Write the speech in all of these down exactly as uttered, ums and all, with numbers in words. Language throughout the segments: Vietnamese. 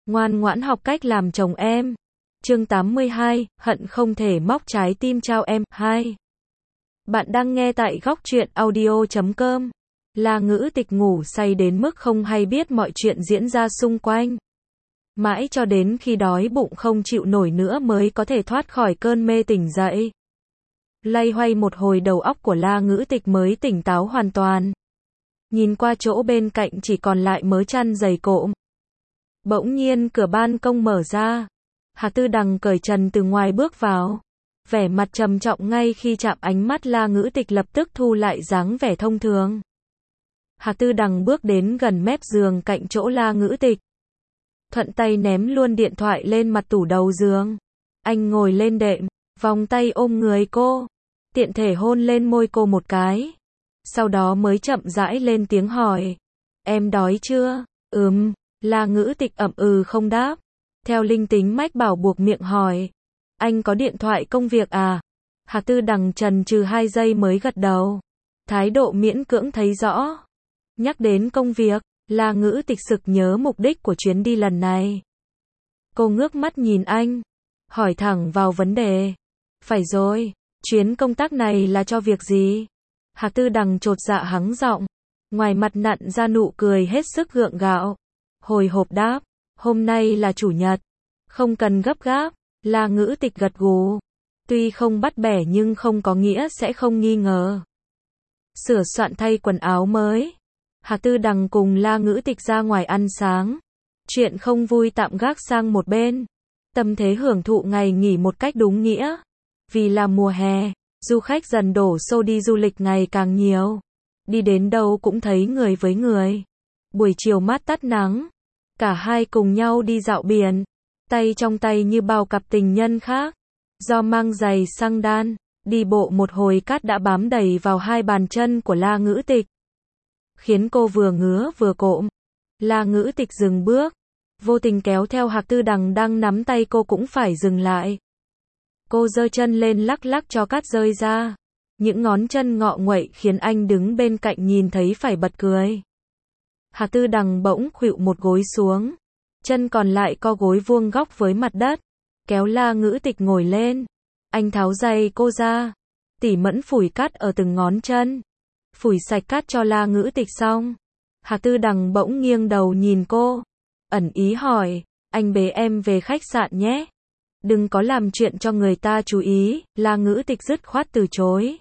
Ngoan ngoãn học cách làm chồng em. Chương tám mươi hai, hận không thể móc trái tim trao em. hai. Bạn đang nghe tại góc truyện audio chấm com. La Ngữ Tịch ngủ say đến mức không hay biết mọi chuyện diễn ra xung quanh. Mãi cho đến khi đói bụng không chịu nổi nữa mới có thể thoát khỏi cơn mê tỉnh dậy. Loay hoay một hồi đầu óc của La Ngữ Tịch mới tỉnh táo hoàn toàn. Nhìn qua chỗ bên cạnh chỉ còn lại mớ chăn dày cộm. Bỗng nhiên cửa ban công mở ra. Hà Tư Đằng cởi trần từ ngoài bước vào. Vẻ mặt trầm trọng ngay khi chạm ánh mắt La Ngữ Tịch lập tức thu lại dáng vẻ thông thường. Hà Tư Đằng bước đến gần mép giường cạnh chỗ La Ngữ Tịch. Thuận tay ném luôn điện thoại lên mặt tủ đầu giường. Anh ngồi lên đệm, vòng tay ôm người cô. Tiện thể hôn lên môi cô một cái. Sau đó mới chậm rãi lên tiếng hỏi. Em đói chưa? Ừm. La Ngữ Tịch ậm ừ không đáp. Theo linh tính mách bảo buộc miệng hỏi. Anh có điện thoại công việc à? Hà Tư Đằng chần chừ hai giây mới gật đầu. Thái độ miễn cưỡng thấy rõ. Nhắc đến công việc, La Ngữ Tịch sực nhớ mục đích của chuyến đi lần này. Cô ngước mắt nhìn anh. Hỏi thẳng vào vấn đề. Phải rồi, chuyến công tác này là cho việc gì? Hà Tư Đằng chột dạ hắng giọng. Ngoài mặt nặn ra nụ cười hết sức gượng gạo. Hồi hộp đáp, hôm nay là chủ nhật, không cần gấp gáp. La Ngữ Tịch gật gù. Tuy không bắt bẻ nhưng không có nghĩa sẽ không nghi ngờ. Sửa soạn thay quần áo mới. Hà Tư Đằng cùng La Ngữ Tịch ra ngoài ăn sáng. Chuyện không vui tạm gác sang một bên. Tâm thế hưởng thụ ngày nghỉ một cách đúng nghĩa. Vì là mùa hè, du khách dần đổ xô đi du lịch ngày càng nhiều. Đi đến đâu cũng thấy người với người. Buổi chiều mát tắt nắng. Cả hai cùng nhau đi dạo biển. Tay trong tay như bao cặp tình nhân khác. Do mang giày xăng đan, đi bộ một hồi cát đã bám đầy vào hai bàn chân của La Ngữ Tịch. Khiến cô vừa ngứa vừa cộm. La Ngữ Tịch dừng bước. Vô tình kéo theo Hà Tư Đằng đang nắm tay cô cũng phải dừng lại. Cô giơ chân lên lắc lắc cho cát rơi ra. Những ngón chân ngọ nguậy khiến anh đứng bên cạnh nhìn thấy phải bật cười. Hà Tư Đằng bỗng khuỵu một gối xuống. Chân còn lại co gối vuông góc với mặt đất. Kéo La Ngữ Tịch ngồi lên. Anh tháo giày cô ra. Tỉ mẫn phủi cát ở từng ngón chân. Phủi sạch cát cho La Ngữ Tịch xong. Hà Tư Đằng bỗng nghiêng đầu nhìn cô. Ẩn ý hỏi. Anh bế em về khách sạn nhé. Đừng có làm chuyện cho người ta chú ý. La Ngữ Tịch dứt khoát từ chối.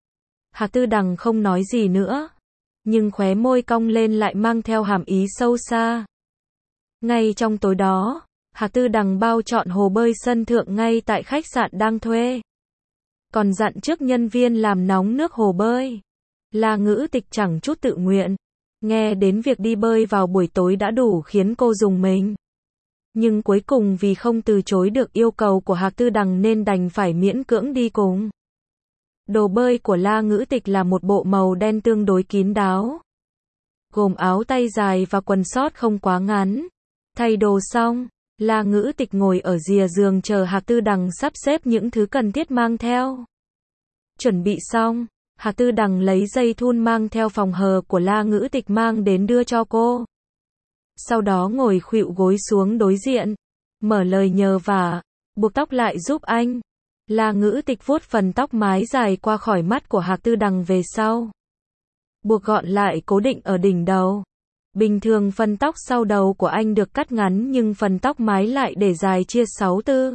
Hà Tư Đằng không nói gì nữa. Nhưng khóe môi cong lên lại mang theo hàm ý sâu xa. Ngay trong tối đó, Hà Tư Đằng bao trọn hồ bơi sân thượng ngay tại khách sạn đang thuê. Còn dặn trước nhân viên làm nóng nước hồ bơi. La Ngữ Tịch chẳng chút tự nguyện. Nghe đến việc đi bơi vào buổi tối đã đủ khiến cô rùng mình. Nhưng cuối cùng vì không từ chối được yêu cầu của Hà Tư Đằng nên đành phải miễn cưỡng đi cùng. Đồ bơi của La Ngữ Tịch là một bộ màu đen tương đối kín đáo. Gồm áo tay dài và quần sót không quá ngắn. Thay đồ xong, La Ngữ Tịch ngồi ở rìa giường chờ Hà Tư Đằng sắp xếp những thứ cần thiết mang theo. Chuẩn bị xong, Hà Tư Đằng lấy dây thun mang theo phòng hờ của La Ngữ Tịch mang đến đưa cho cô. Sau đó ngồi khuỵu gối xuống đối diện. Mở lời nhờ vả, buộc tóc lại giúp anh. La Ngữ Tịch vuốt phần tóc mái dài qua khỏi mắt của Hà Tư Đằng về sau. Buộc gọn lại cố định ở đỉnh đầu. Bình thường phần tóc sau đầu của anh được cắt ngắn nhưng phần tóc mái lại để dài chia sáu tư.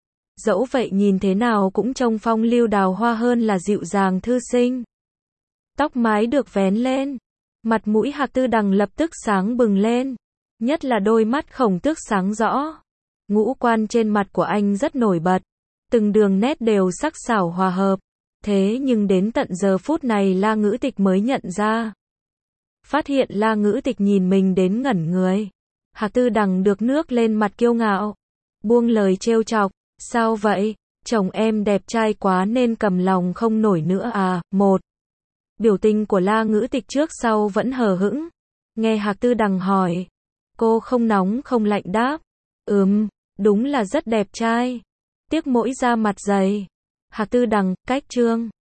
Dẫu vậy nhìn thế nào cũng trông phong lưu đào hoa hơn là dịu dàng thư sinh. Tóc mái được vén lên. Mặt mũi Hà Tư Đằng lập tức sáng bừng lên. Nhất là đôi mắt khổng tước sáng rõ. Ngũ quan trên mặt của anh rất nổi bật. Từng đường nét đều sắc sảo hòa hợp. Thế nhưng đến tận giờ phút này La Ngữ Tịch mới nhận ra. Phát hiện La Ngữ Tịch nhìn mình đến ngẩn người. Hà Tư Đằng được nước lên mặt kiêu ngạo. Buông lời trêu chọc. Sao vậy? Chồng em đẹp trai quá nên cầm lòng không nổi nữa à? Một. Biểu tình của La Ngữ Tịch trước sau vẫn hờ hững. Nghe Hà Tư Đằng hỏi. Cô không nóng không lạnh đáp. Ừm, đúng là rất đẹp trai. Tiếc mỗi da mặt dày. Hà Tư Đằng, cách chương.